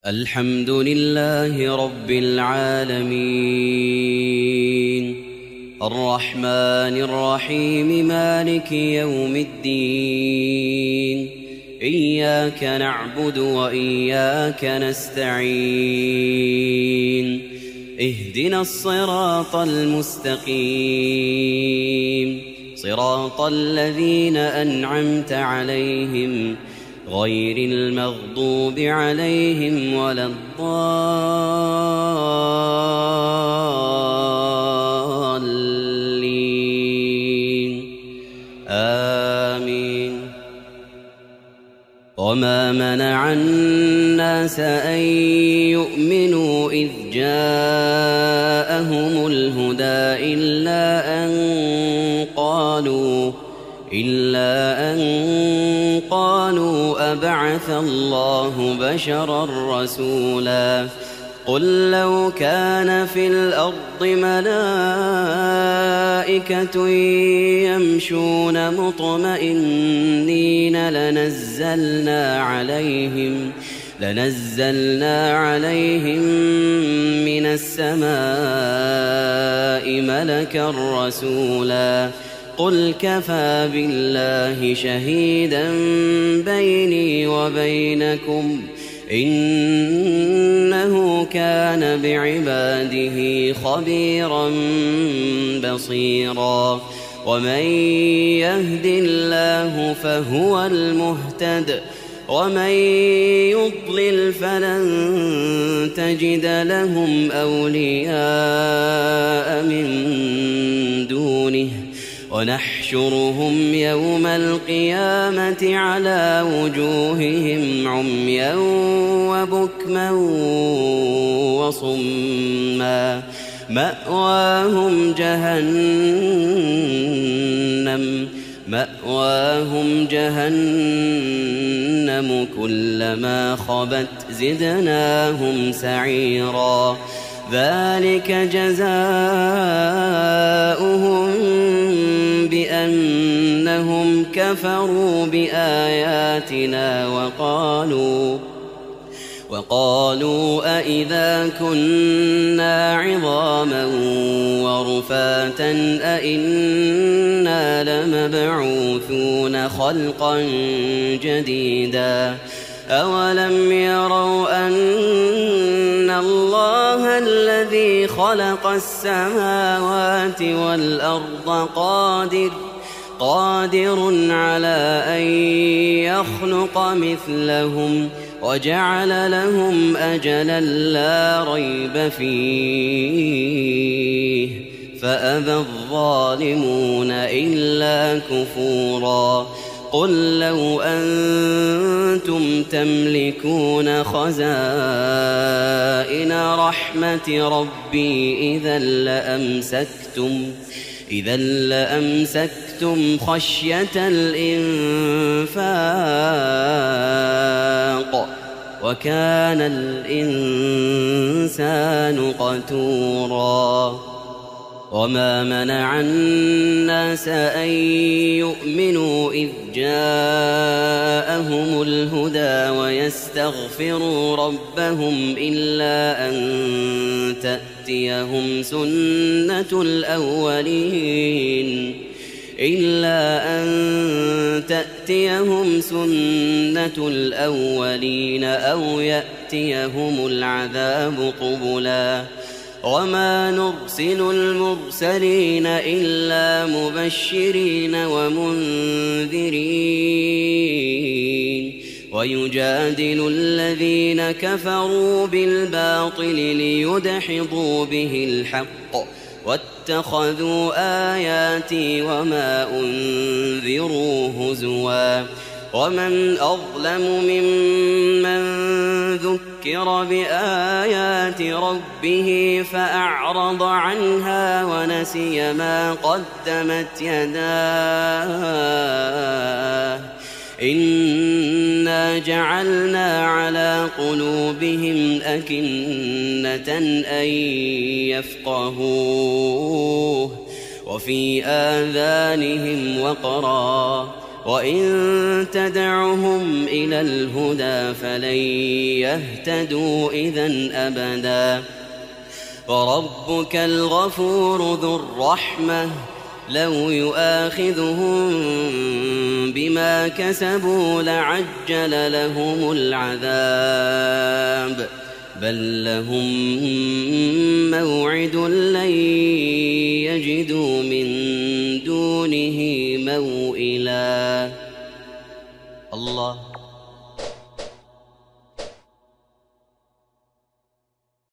الحمد لله رب العالمين الرحمن الرحيم مالك يوم الدين إياك نعبد وإياك نستعين اهدنا الصراط المستقيم صراط الذين أنعمت عليهم غير المغضوب عليهم ولا الضالين آمين. وما منع الناس أن يؤمنوا إذ جاءهم الهدى إلا أن قالوا أبعث الله بشرا رسولا قل لو كان في الأرض ملائكة يمشون مطمئنين لنزلنا عليهم من السماء ملكا رسولا قل كفى بالله شهيدا بيني وبينكم إنه كان بعباده خبيرا بصيرا. ومن يهد الله فهو المهتد ومن يضلل فلن تجد لهم أولياء من دونه ونحشرهم يوم القيامة على وجوههم عميا وبكما وصما مأواهم جهنم كلما خبت زدناهم سعيرا ذلك جزاؤهم بأنهم كفروا بآياتنا وقالوا أئذا كنا عظاما ورفاتا أئنا لمبعوثون خلقا جديدا أولم يروا أن الله الذي خلق السماوات والأرض قادر على أن يخلق مثلهم وجعل لهم أجلا لا ريب فيه فأبى الظالمون إلا كفورا. قل لو أنتم تملكون خزائن رحمة ربي إذا لأمسكتم خشية الإنفاق وكان الإنسان قتورا. وما منع الناس أن يؤمنوا إذ جاءهم الهدى ويستغفروا ربهم إلا أن تأتيهم سنة الأولين أو يأتيهم العذاب قبلا. وما نرسل المرسلين إلا مبشرين ومنذرين ويجادل الذين كفروا بالباطل ليدحضوا به الحق واتخذوا آياتي وما أنذروا هزوا. ومن أظلم ممن ذكر بآيات ربه فأعرض عنها ونسي ما قدمت يداه إنا جعلنا على قلوبهم أكنة أن يفقهوه وفي آذانهم وقرا وإن تدعهم إلى الهدى فلن يهتدوا إذن أبدا. وربك الغفور ذو الرحمة لو يؤاخذهم بما كسبوا لعجل لهم العذاب بل لهم موعد لن يجدوا من دونه موئلا. الله